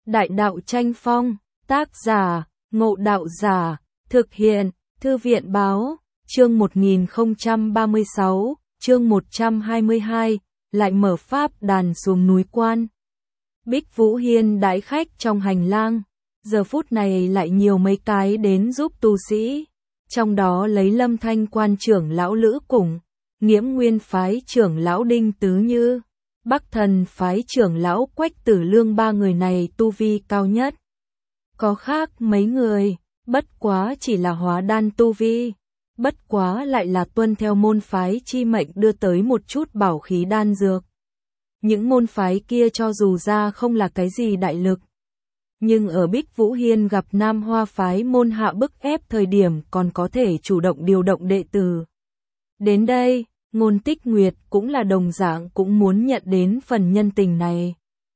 Đại đạo tranh phong, tác giả, Ngộ Đạo Giả, thực hiện, Thư viện báo, chương 1036, chương 122, lại mở pháp đàn xuống núi Quan. Bích Vũ Hiên đãi khách trong hành lang, giờ phút này lại nhiều mấy cái đến giúp tu sĩ, trong đó lấy Lâm Thanh Quan trưởng lão Lữ Củng, Nghiễm Nguyên phái trưởng lão Đinh Tứ Như, Bắc Thần phái trưởng lão Quách Tử Lương, ba người này tu vi cao nhất. Có khác mấy người, bất quá chỉ là hóa đan tu vi, bất quá lại là tuân theo môn phái chi mệnh đưa tới một chút bảo khí đan dược. Những môn phái kia cho dù ra không là cái gì đại lực, nhưng ở Bích Vũ Hiên gặp Nam Hoa phái môn hạ bức ép thời điểm còn có thể chủ động điều động đệ tử. Đến đây, Ngôn Tích Nguyệt cũng là đồng dạng cũng muốn nhận đến phần nhân tình này.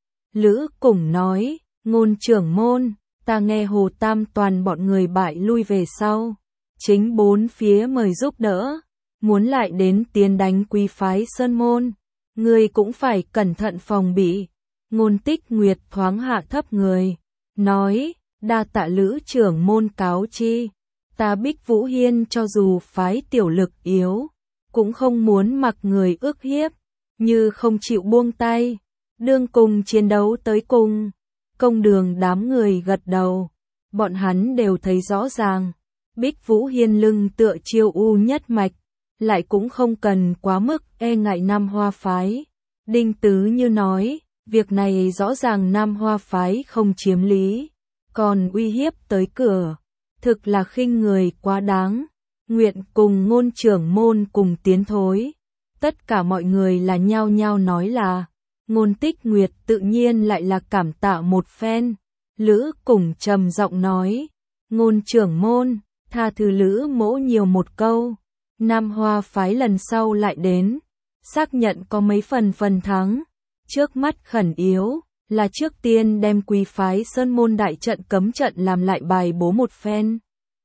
Lữ Củng nói, Ngôn trưởng môn, ta nghe Hồ Tam toàn bọn người bại lui về sau, chính bốn phía mời giúp đỡ, muốn lại đến tiến đánh Quý phái Sơn môn, ngươi cũng phải cẩn thận phòng bị. Ngôn Tích Nguyệt thoáng hạ thấp người, nói, đa tạ Lữ trưởng môn cáo chi, ta Bích Vũ Hiên cho dù phái tiểu lực yếu, cũng không muốn mặc người ức hiếp, như không chịu buông tay, đương cùng chiến đấu tới cùng. Công đường đám người gật đầu, bọn hắn đều thấy rõ ràng, Bích Vũ Hiên lưng tựa Chiêu U nhất mạch, lại cũng không cần quá mức e ngại Nam Hoa phái. Đinh Tứ Như nói, việc này rõ ràng Nam Hoa phái không chiếm lý, còn uy hiếp tới cửa, thực là khinh người quá đáng. Nguyện cùng Ngôn trưởng môn cùng tiến thối. Tất cả mọi người là nhao nhao nói là, Ngôn Tích Nguyệt tự nhiên lại là cảm tạ một phen. Lữ Củng trầm giọng nói, Ngôn trưởng môn, tha thứ Lữ mỗ nhiều một câu. Nam Hoa phái lần sau lại đến, xác nhận có mấy phần thắng. Trước mắt khẩn yếu, là trước tiên đem Quý phái Sơn môn đại trận cấm trận làm lại bài bố một phen.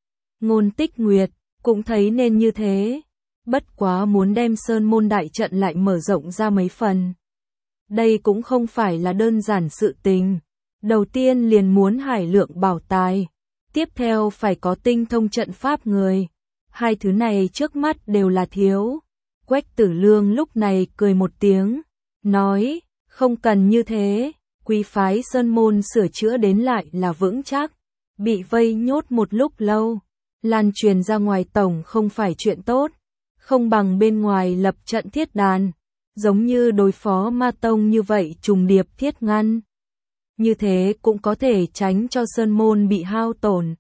Ngôn Tích Nguyệt cũng thấy nên như thế, bất quá muốn đem Sơn môn đại trận lại mở rộng ra mấy phần. Đây cũng không phải là đơn giản sự tình, đầu tiên liền muốn hải lượng bảo tài, tiếp theo phải có tinh thông trận pháp người, hai thứ này trước mắt đều là thiếu. Quách Tử Lương lúc này cười một tiếng, nói, không cần như thế, Quý phái Sơn môn sửa chữa đến lại là vững chắc, bị vây nhốt một lúc lâu, lan truyền ra ngoài tổng không phải chuyện tốt, không bằng bên ngoài lập trận thiết đàn, giống như đối phó Ma Tông như vậy trùng điệp thiết ngăn. Như thế cũng có thể tránh cho Sơn môn bị hao tổn.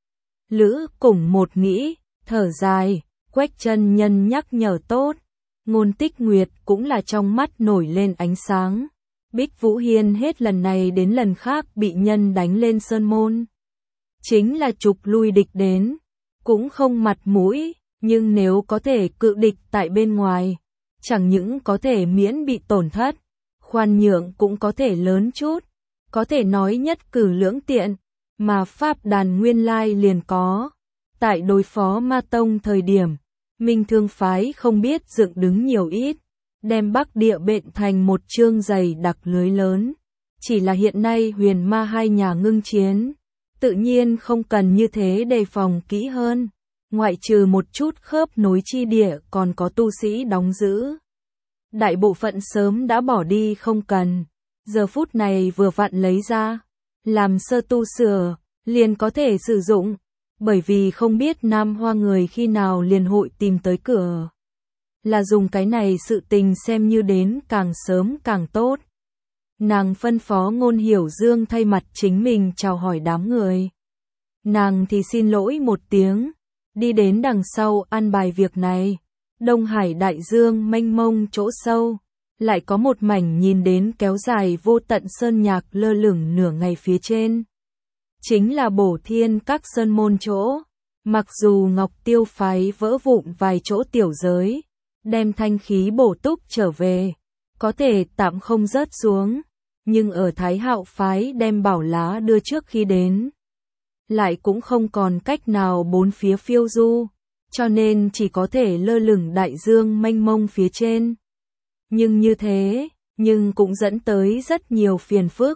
Lữ Củng một nghĩ, thở dài, Quách chân nhân nhắc nhở tốt. Ngôn Tích Nguyệt cũng là trong mắt nổi lên ánh sáng. Bích Vũ Hiên hết lần này đến lần khác bị nhân đánh lên Sơn môn, chính là trục lui địch đến, cũng không mặt mũi, nhưng nếu có thể cự địch tại bên ngoài, chẳng những có thể miễn bị tổn thất, khoan nhượng cũng có thể lớn chút, có thể nói nhất cử lưỡng tiện, mà pháp đàn nguyên lai liền có. Tại đối phó Ma Tông thời điểm, Minh Thương phái không biết dựng đứng nhiều ít, đem Bắc Địa bện thành một chương dày đặc lưới lớn, chỉ là hiện nay Huyền Ma hai nhà ngưng chiến, tự nhiên không cần như thế đề phòng kỹ hơn, ngoại trừ một chút khớp nối chi địa còn có tu sĩ đóng giữ. Đại bộ phận sớm đã bỏ đi không cần, giờ phút này vừa vặn lấy ra, làm sơ tu sửa, liền có thể sử dụng, bởi vì không biết Nam Hoa người khi nào liền hội tìm tới cửa. Là dùng cái này sự tình xem như đến càng sớm càng tốt. Nàng phân phó Ngôn Hiểu Dương thay mặt chính mình chào hỏi đám người. Nàng thì xin lỗi một tiếng, đi đến đằng sau an bài việc này. Đông Hải đại dương mênh mông chỗ sâu, lại có một mảnh nhìn đến kéo dài vô tận sơn nhạc lơ lửng nửa ngày phía trên. Chính là Bổ Thiên các sơn môn chỗ, mặc dù Ngọc Tiêu phái vỡ vụn vài chỗ tiểu giới, đem thanh khí bổ túc trở về, có thể tạm không rớt xuống, nhưng ở Thái Hạo phái đem bảo lá đưa trước khi đến, lại cũng không còn cách nào bốn phía phiêu du, cho nên chỉ có thể lơ lửng đại dương mênh mông phía trên. Nhưng như thế, nhưng cũng dẫn tới rất nhiều phiền phức,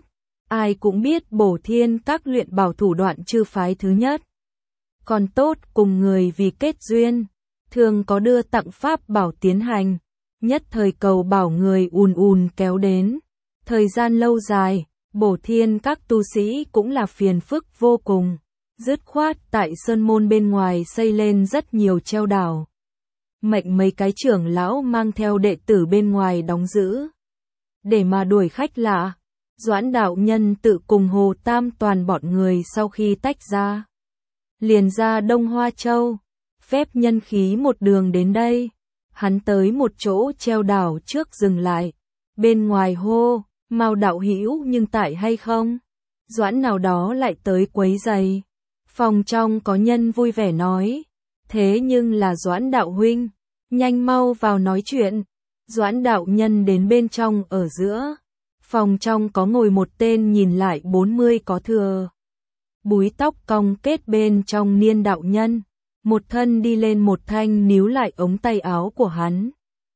ai cũng biết bổ thiên các luyện bảo thủ đoạn chư phái thứ nhất. Còn tốt cùng người vì kết duyên, thường có đưa tặng pháp bảo tiến hành, nhất thời cầu bảo người ùn ùn kéo đến. Thời gian lâu dài, bổ thiên các tu sĩ cũng là phiền phức vô cùng. Dứt khoát tại sơn môn bên ngoài xây lên rất nhiều treo đảo. Mệnh mấy cái trưởng lão mang theo đệ tử bên ngoài đóng giữ. Để mà đuổi khách lạ, Doãn đạo nhân tự cùng Hồ Tam toàn bọn người sau khi tách ra. Liền ra Đông Hoa Châu, phép nhân khí một đường đến đây. Hắn tới một chỗ treo đảo trước dừng lại. Bên ngoài hô, Mao đạo hữu nhưng tại hay không? Doãn nào đó lại tới quấy giày. Phòng trong có nhân vui vẻ nói. Thế nhưng là Doãn đạo huynh, nhanh mau vào nói chuyện. Doãn đạo nhân đến bên trong ở giữa. Phòng trong có ngồi một tên nhìn lại 40 có thừa. Búi tóc cong kết bên trong niên đạo nhân. Một thân đi lên một thanh níu lại ống tay áo của hắn.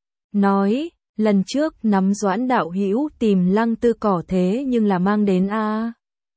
Nói, lần trước nắm Doãn đạo hữu tìm Lăng Tư Cỏ thế nhưng là mang đến a.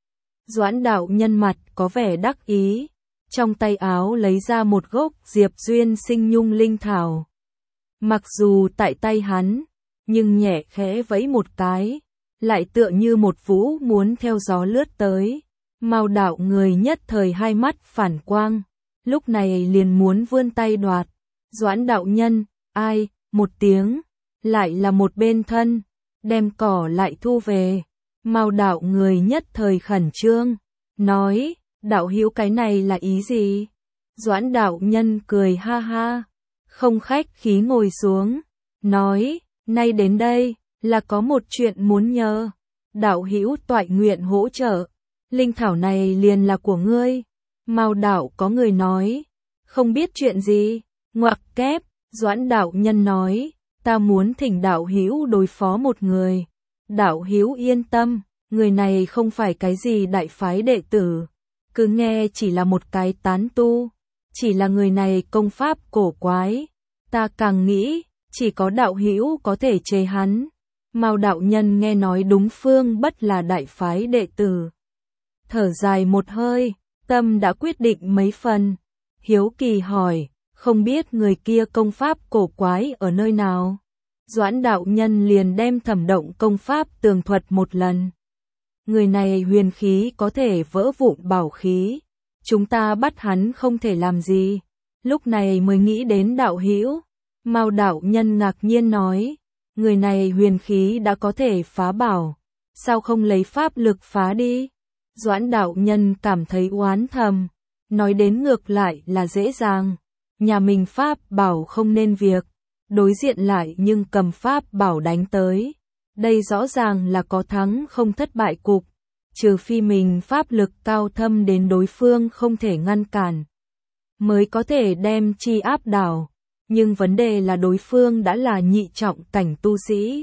Doãn đạo nhân mặt có vẻ đắc ý. Trong tay áo lấy ra một gốc diệp duyên sinh nhung linh thảo. Mặc dù tại tay hắn, nhưng nhẹ khẽ vẫy một cái, lại tựa như một vũ muốn theo gió lướt tới. Mao đạo người nhất thời hai mắt phản quang, lúc này liền muốn vươn tay đoạt. Doãn đạo nhân, ai, một tiếng, lại là một bên thân, đem cỏ lại thu về. Mao đạo người nhất thời khẩn trương, nói, đạo hữu cái này là ý gì? Doãn đạo nhân cười ha ha, không khách khí ngồi xuống, nói, nay đến đây, là có một chuyện muốn nhờ. Đạo hữu toại nguyện hỗ trợ, linh thảo này liền là của ngươi. Mao đạo có người nói, không biết chuyện gì, ngoặc kép. Doãn đạo nhân nói, ta muốn thỉnh đạo hữu đối phó một người. Đạo hữu yên tâm, người này không phải cái gì đại phái đệ tử, cứ nghe chỉ là một cái tán tu, chỉ là người này công pháp cổ quái, ta càng nghĩ, chỉ có đạo hữu có thể chế hắn. Mao đạo nhân nghe nói đúng phương bất là đại phái đệ tử, thở dài một hơi, tâm đã quyết định mấy phần, hiếu kỳ hỏi, không biết người kia công pháp cổ quái ở nơi nào? Doãn đạo nhân liền đem Thẩm Động công pháp tường thuật một lần. Người này huyền khí có thể vỡ vụn bảo khí, chúng ta bắt hắn không thể làm gì, lúc này mới nghĩ đến đạo hữu. Mao đạo nhân ngạc nhiên nói, người này huyền khí đã có thể phá bảo, sao không lấy pháp lực phá đi? Doãn đạo nhân cảm thấy oán thầm, nói đến ngược lại là dễ dàng, nhà mình pháp bảo không nên việc, đối diện lại nhưng cầm pháp bảo đánh tới, đây rõ ràng là có thắng không thất bại cục, trừ phi mình pháp lực cao thâm đến đối phương không thể ngăn cản, mới có thể đem chi áp đảo, nhưng vấn đề là đối phương đã là nhị trọng cảnh tu sĩ,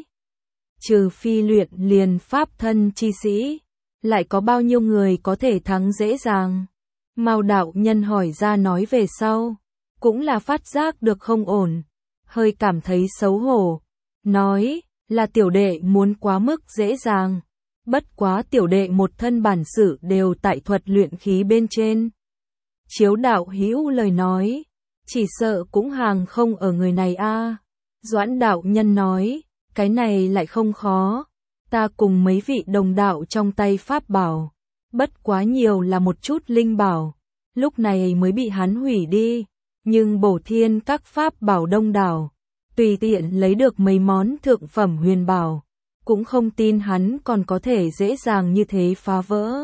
trừ phi luyện liền pháp thân chi sĩ, lại có bao nhiêu người có thể thắng dễ dàng? Mao đạo nhân hỏi ra nói về sau, cũng là phát giác được không ổn, hơi cảm thấy xấu hổ, nói, là tiểu đệ muốn quá mức dễ dàng, bất quá tiểu đệ một thân bản sự đều tại thuật luyện khí bên trên. Chiếu đạo hữu lời nói, chỉ sợ cũng hàng không ở người này a. Doãn đạo nhân nói, cái này lại không khó, ta cùng mấy vị đồng đạo trong tay pháp bảo, bất quá nhiều là một chút linh bảo, lúc này mới bị hắn hủy đi, nhưng bổ thiên các pháp bảo đông đảo, tùy tiện lấy được mấy món thượng phẩm huyền bảo, cũng không tin hắn còn có thể dễ dàng như thế phá vỡ.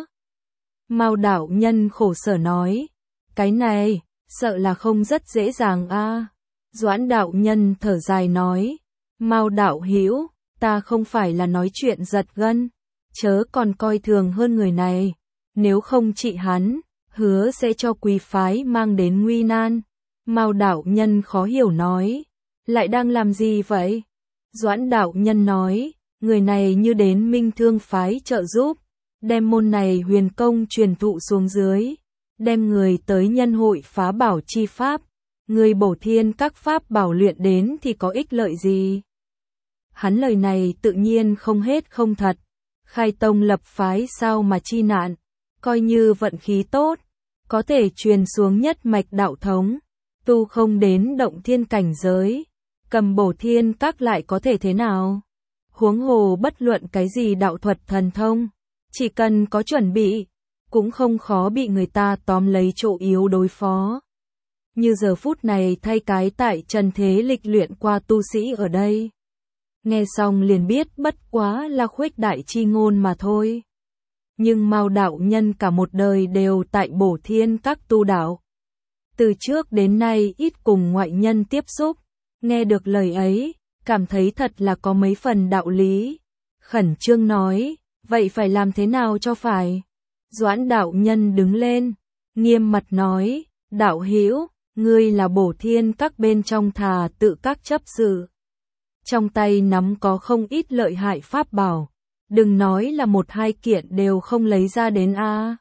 Mao đạo nhân khổ sở nói, cái này, sợ là không rất dễ dàng a. Doãn đạo nhân thở dài nói, Mao đạo hữu, ta không phải là nói chuyện giật gân, chớ còn coi thường hơn người này, nếu không trị hắn, hứa sẽ cho quý phái mang đến nguy nan. Mao đạo nhân khó hiểu nói, lại đang làm gì vậy? Doãn đạo nhân nói, người này như đến Minh Thương phái trợ giúp, đem môn này huyền công truyền thụ xuống dưới, đem người tới nhân hội phá bảo chi pháp, người bổ thiên các pháp bảo luyện đến thì có ích lợi gì? Hắn lời này tự nhiên không hết không thật, khai tông lập phái sao mà chi nạn, coi như vận khí tốt, có thể truyền xuống nhất mạch đạo thống, tu không đến động thiên cảnh giới, cầm bổ thiên các lại có thể thế nào? Huống hồ bất luận cái gì đạo thuật thần thông, chỉ cần có chuẩn bị, cũng không khó bị người ta tóm lấy chỗ yếu đối phó. Như giờ phút này thay cái tại trần thế lịch luyện qua tu sĩ ở đây. Nghe xong liền biết bất quá là khuếch đại chi ngôn mà thôi. Nhưng Mao đạo nhân cả một đời đều tại bổ thiên các tu đạo. Từ trước đến nay ít cùng ngoại nhân tiếp xúc, nghe được lời ấy, cảm thấy thật là có mấy phần đạo lý. Khẩn trương nói, vậy phải làm thế nào cho phải? Doãn đạo nhân đứng lên, nghiêm mặt nói, đạo hữu, ngươi là bổ thiên các bên trong thà tự các chấp sự. Trong tay nắm có không ít lợi hại pháp bảo, đừng nói là một hai kiện đều không lấy ra đến a.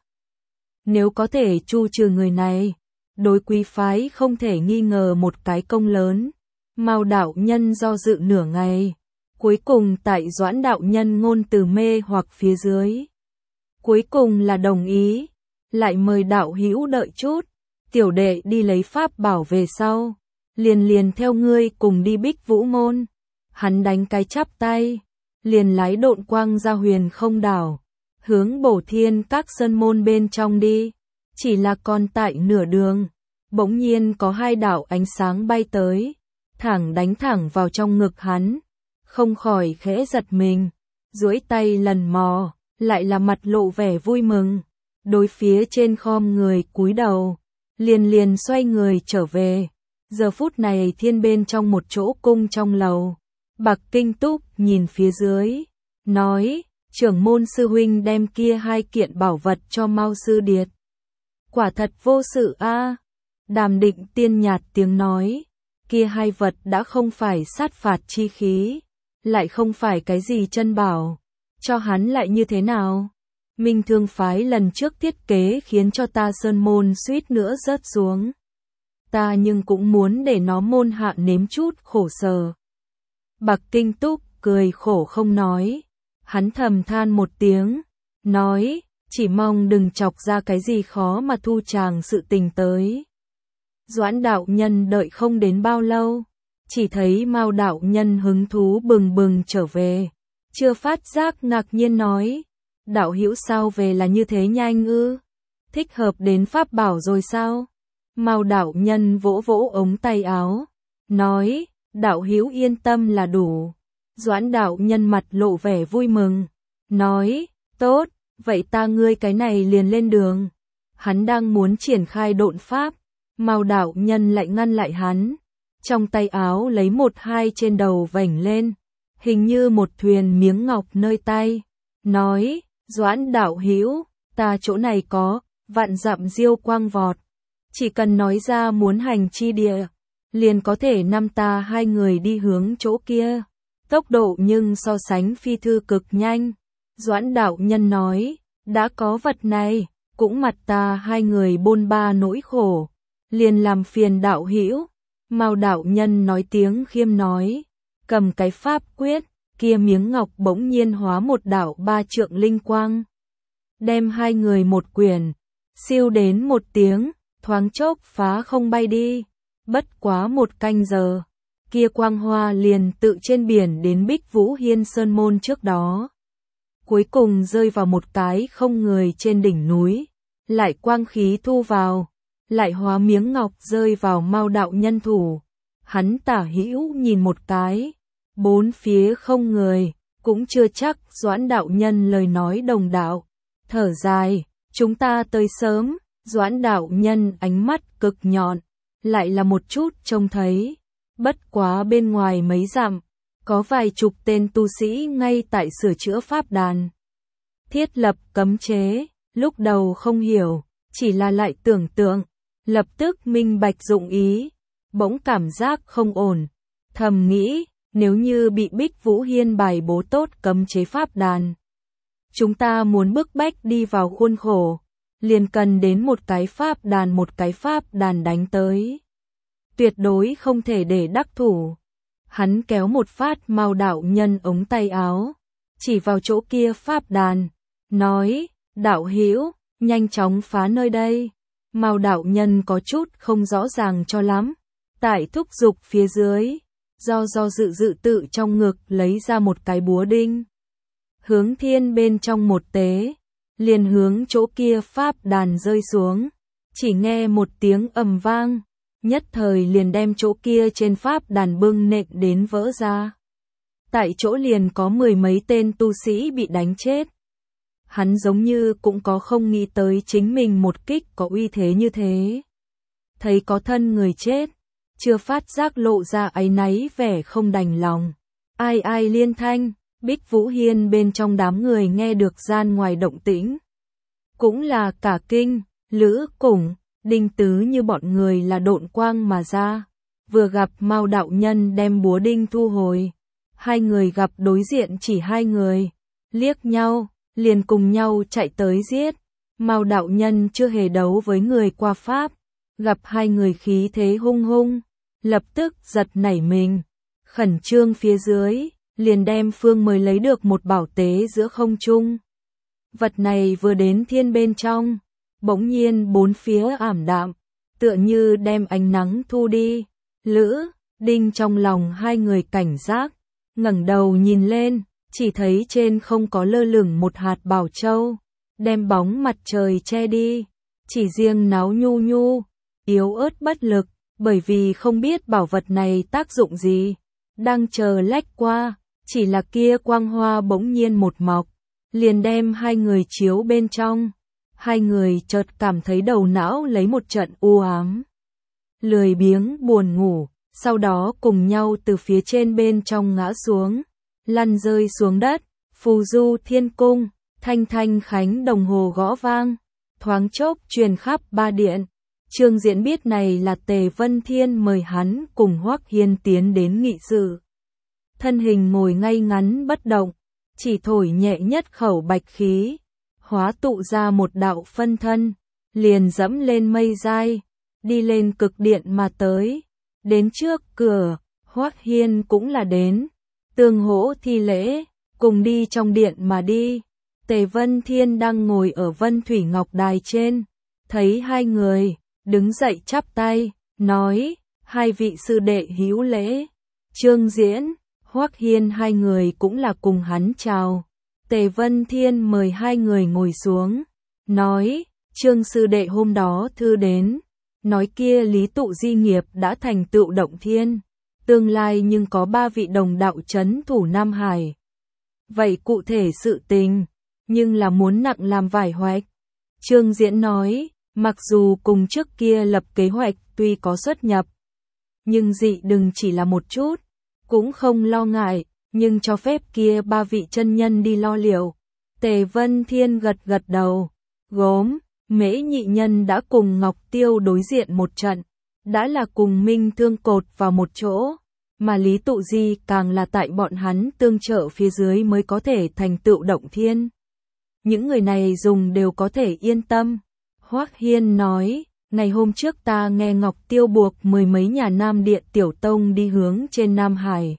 Nếu có thể tru trừ người này, đối quý phái không thể nghi ngờ một cái công lớn. Mao đạo nhân do dự nửa ngày, cuối cùng tại Doãn đạo nhân ngôn từ mê hoặc phía dưới, cuối cùng là đồng ý, lại mời đạo hữu đợi chút, tiểu đệ đi lấy pháp bảo về sau, liền theo ngươi cùng đi Bích Vũ môn. Hắn đánh cái chắp tay, liền lái độn quang ra huyền không đảo, hướng bổ thiên các sơn môn bên trong đi. Chỉ là còn tại nửa đường, bỗng nhiên có hai đạo ánh sáng bay tới, đánh thẳng vào trong ngực hắn, không khỏi khẽ giật mình, duỗi tay lần mò, lại là mặt lộ vẻ vui mừng, đối phía trên khom người cúi đầu, liền xoay người trở về. Giờ phút này thiên bên trong một chỗ cung trong lầu, Bạc Kinh Túc nhìn phía dưới, nói, trưởng môn sư huynh đem kia hai kiện bảo vật cho Mao sư điệt. Quả thật vô sự a. Đàm Định Tiên nhạt tiếng nói, kia hai vật đã không phải sát phạt chi khí, lại không phải cái gì chân bảo, cho hắn lại như thế nào? Minh Thương phái lần trước thiết kế khiến cho ta sơn môn suýt nữa rớt xuống. Ta nhưng cũng muốn để nó môn hạ nếm chút khổ sở. Bạc Kinh Túc cười khổ không nói, hắn thầm than một tiếng, nói, chỉ mong đừng chọc ra cái gì khó mà thu chàng sự tình tới. Doãn đạo nhân đợi không đến bao lâu, chỉ thấy Mao đạo nhân hứng thú bừng bừng trở về, chưa phát giác ngạc nhiên nói, đạo hữu sao về là như thế nhanh ư? Thích hợp đến pháp bảo rồi sao? Mao đạo nhân vỗ vỗ ống tay áo, nói, đạo hữu yên tâm là đủ. Doãn đạo nhân mặt lộ vẻ vui mừng, nói, tốt, vậy ta ngươi cái này liền lên đường. Hắn đang muốn triển khai độn pháp, Mao đạo nhân lại ngăn lại hắn, trong tay áo lấy một hai trên đầu vảnh lên, hình như một thuyền miếng ngọc nơi tay, nói, Doãn đạo hữu, ta chỗ này có, vạn dặm diêu quang vọt, chỉ cần nói ra muốn hành chi địa, liền có thể năm ta hai người đi hướng chỗ kia, tốc độ nhưng so sánh phi thư cực nhanh. Doãn đạo nhân nói, đã có vật này, cũng mặt ta hai người bôn ba nỗi khổ, liền làm phiền đạo hữu. Mao đạo nhân nói tiếng khiêm nói, cầm cái pháp quyết, kia miếng ngọc bỗng nhiên hóa một đạo 3 trượng linh quang, đem hai người một quyển, siêu đến một tiếng, thoáng chốc phá không bay đi. Bất quá một canh giờ, kia quang hoa liền tự trên biển đến Bích Vũ Hiên Sơn môn trước đó, cuối cùng rơi vào một cái không người trên đỉnh núi, lại quang khí thu vào, lại hóa miếng ngọc rơi vào Mao đạo nhân thủ. Hắn tả hữu nhìn một cái, bốn phía không người, cũng chưa chắc. Doãn đạo nhân lời nói đồng đạo, thở dài, chúng ta tới sớm. Doãn đạo nhân ánh mắt cực nhọn, lại là một chút trông thấy, bất quá bên ngoài mấy dặm, có vài chục tên tu sĩ ngay tại sửa chữa pháp đàn, thiết lập cấm chế. Lúc đầu không hiểu, chỉ là lại tưởng tượng, lập tức minh bạch dụng ý, bỗng cảm giác không ổn, thầm nghĩ, nếu như bị Bích Vũ Hiên bài bố tốt cấm chế pháp đàn, chúng ta muốn bức bách đi vào khuôn khổ, liền cần đến một cái pháp đàn đánh tới, tuyệt đối không thể để đắc thủ. Hắn kéo một phát Mao đạo nhân ống tay áo, chỉ vào chỗ kia pháp đàn, nói, đạo hữu, nhanh chóng phá nơi đây. Mao đạo nhân có chút không rõ ràng cho lắm, tại thúc giục phía dưới, do dự tự trong ngực lấy ra một cái búa đinh. Hướng thiên bên trong một tế, liền hướng chỗ kia pháp đàn rơi xuống, chỉ nghe một tiếng ầm vang, nhất thời liền đem chỗ kia trên pháp đàn bưng nện đến vỡ ra. Tại chỗ liền có 10 mấy tên tu sĩ bị đánh chết. Hắn giống như cũng có không nghĩ tới chính mình một kích có uy thế như thế. Thấy có thân người chết, chưa phát giác lộ ra áy náy vẻ không đành lòng. Ai liên thanh, Bích Vũ Hiên bên trong đám người nghe được gian ngoài động tĩnh. Cũng là cả kinh, Lữ Củng, Đinh Tứ như bọn người là độn quang mà ra. Vừa gặp Mao đạo nhân đem búa đinh thu hồi. Hai người gặp đối diện chỉ hai người, liếc nhau, liền cùng nhau chạy tới giết. Mao đạo nhân chưa hề đấu với người qua pháp, gặp hai người khí thế hung hung, lập tức giật nảy mình, khẩn trương phía dưới, liền đem phương mới lấy được một bảo tế giữa không trung. Vật này vừa đến thiên bên trong, bỗng nhiên bốn phía ảm đạm, tựa như đem ánh nắng thu đi. Lữ, Đinh trong lòng hai người cảnh giác, ngẩng đầu nhìn lên, chỉ thấy trên không có lơ lửng một hạt bảo châu, đem bóng mặt trời che đi, chỉ riêng náo nhu nhu, yếu ớt bất lực, bởi vì không biết bảo vật này tác dụng gì, đang chờ lách qua, chỉ là kia quang hoa bỗng nhiên một mọc, liền đem hai người chiếu bên trong, hai người chợt cảm thấy đầu não lấy một trận u ám, lười biếng buồn ngủ, sau đó cùng nhau từ phía trên bên trong ngã xuống, lăn rơi xuống đất, phù du thiên cung, thanh thanh khánh đồng hồ gõ vang, thoáng chốc truyền khắp ba điện. Trương Diễn biết này là Tề Vân Thiên mời hắn cùng Hoắc Hiên tiến đến nghị sự. Thân hình ngồi ngay ngắn bất động, chỉ thổi nhẹ nhất khẩu bạch khí, hóa tụ ra một đạo phân thân, liền dẫm lên mây dai, đi lên cực điện mà tới. Đến trước cửa, Hoắc Hiên cũng là đến, tương hỗ thi lễ, cùng đi trong điện mà đi. Tề Vân Thiên đang ngồi ở Vân Thủy Ngọc Đài trên, thấy hai người, đứng dậy chắp tay, nói, hai vị sư đệ hữu lễ. Trương Diễn, Hoắc Hiên hai người cũng là cùng hắn chào. Tề Vân Thiên mời hai người ngồi xuống, nói, Trương sư đệ hôm đó thư đến, nói kia Lý Tụ di nghiệp đã thành tựu động thiên, tương lai nhưng có ba vị đồng đạo trấn thủ Nam Hải. Vậy cụ thể sự tình, nhưng là muốn nặng làm vải hoạch. Trương Diễn nói, mặc dù cùng trước kia lập kế hoạch tuy có xuất nhập, nhưng dị đừng chỉ là một chút, cũng không lo ngại, nhưng cho phép kia ba vị chân nhân đi lo liệu. Tề Vân Thiên gật gật đầu, gốm, Mễ nhị nhân đã cùng Ngọc Tiêu đối diện một trận, đã là cùng Minh Thương cột vào một chỗ, mà Lý Tụ Di càng là tại bọn hắn tương trợ phía dưới mới có thể thành tựu động thiên. Những người này dùng đều có thể yên tâm. Hoắc Hiên nói, ngày hôm trước ta nghe Ngọc Tiêu buộc mười mấy nhà Nam Điện tiểu tông đi hướng trên Nam Hải.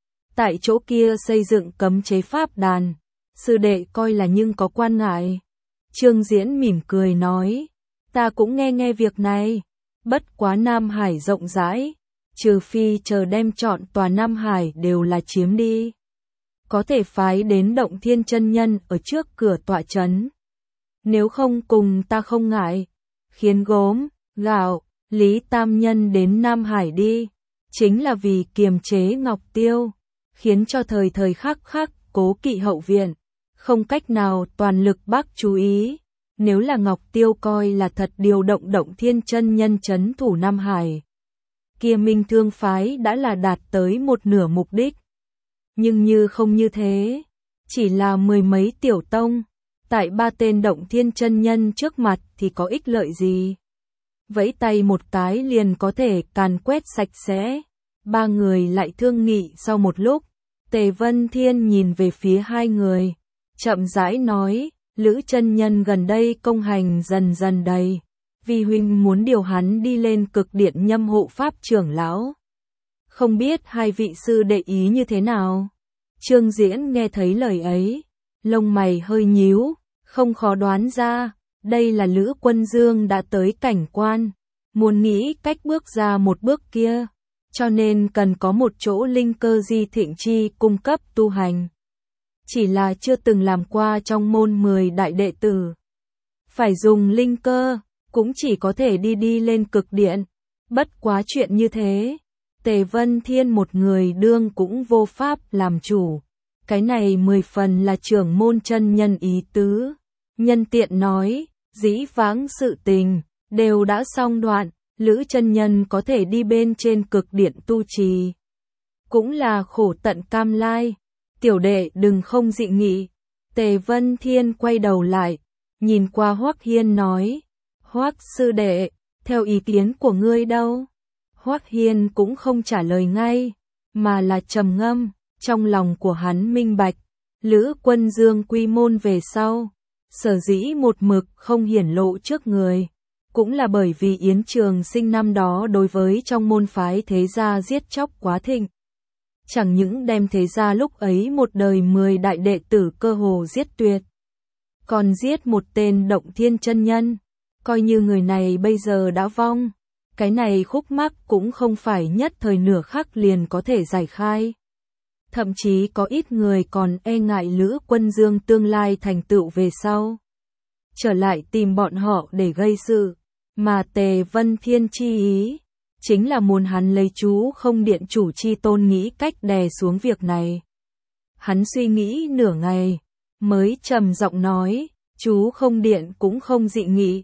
Tại chỗ kia xây dựng cấm chế pháp đàn, sư đệ coi là nhưng có quan ngại. Trương Diễn mỉm cười nói, ta cũng nghe việc này, bất quá Nam Hải rộng rãi, trừ phi chờ đem chọn tòa Nam Hải đều là chiếm đi. Có thể phái đến động thiên chân nhân ở trước cửa tọa trấn. Nếu không cùng ta không ngại, khiến gốm, gạo, Lý Tam Nhân đến Nam Hải đi, chính là vì kiềm chế Ngọc Tiêu, khiến cho thời khắc cố kỵ hậu viện, không cách nào toàn lực bác chú ý. Nếu là Ngọc Tiêu coi là thật điều động động thiên chân nhân trấn thủ Nam Hải, kia Minh Thương phái đã là đạt tới một nửa mục đích. Nhưng như không như thế, chỉ là mười mấy tiểu tông, tại ba tên động thiên chân nhân trước mặt thì có ích lợi gì? Vẫy tay một cái liền có thể càn quét sạch sẽ. Ba người lại thương nghị sau một lúc, Tề Vân Thiên nhìn về phía hai người, chậm rãi nói, Lữ chân nhân gần đây công hành dần đầy, vì huynh muốn điều hắn đi lên cực điện nhâm hộ pháp trưởng lão. Không biết hai vị sư đệ ý như thế nào? Trương Diễn nghe thấy lời ấy, lông mày hơi nhíu, không khó đoán ra, đây là Lữ Quân Dương đã tới cảnh quan, muốn nghĩ cách bước ra một bước kia, cho nên cần có một chỗ linh cơ di thịnh chi cung cấp tu hành. Chỉ là chưa từng làm qua trong môn 10 đại đệ tử. Phải dùng linh cơ, cũng chỉ có thể đi lên cực điện. Bất quá chuyện như thế, Tề Vân Thiên một người đương cũng vô pháp làm chủ. Cái này 10 phần là trưởng môn chân nhân ý tứ. Nhân tiện nói, dĩ vãng sự tình, đều đã xong đoạn, Lữ chân nhân có thể đi bên trên cực điện tu trì. Cũng là khổ tận cam lai, tiểu đệ đừng không dị nghị. Tề Vân Thiên quay đầu lại, nhìn qua Hoắc Hiên nói, Hoắc sư đệ, theo ý kiến của ngươi đâu? Hoắc Hiên cũng không trả lời ngay, mà là trầm ngâm, trong lòng của hắn minh bạch, Lữ Quân Dương quy môn về sau, sở dĩ một mực không hiển lộ trước người, cũng là bởi vì Yến Trường Sinh năm đó đối với trong môn phái thế gia giết chóc quá thịnh. Chẳng những đem thế gia lúc ấy một đời 10 đại đệ tử cơ hồ giết tuyệt, còn giết một tên Động Thiên chân nhân, coi như người này bây giờ đã vong, cái này khúc mắc cũng không phải nhất thời nửa khắc liền có thể giải khai. Thậm chí có ít người còn e ngại Lữ Quân Dương tương lai thành tựu về sau, trở lại tìm bọn họ để gây sự, mà Tề Vân Thiên chi ý, chính là muốn hắn lấy chú không điện chủ chi tôn nghĩ cách đè xuống việc này. Hắn suy nghĩ nửa ngày, mới trầm giọng nói, chú không điện cũng không dị nghị.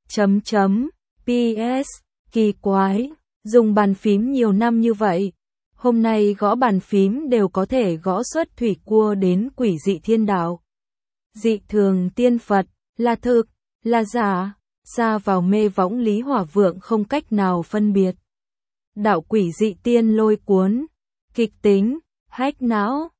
PS, kỳ quái, dùng bàn phím nhiều năm như vậy, hôm nay gõ bàn phím đều có thể gõ xuất thủy cua đến quỷ dị thiên đạo. Dị thường tiên Phật, là thực, là giả, ra vào mê võng Lý Hỏa Vượng không cách nào phân biệt. Đạo quỷ dị tiên lôi cuốn, kịch tính, hách não.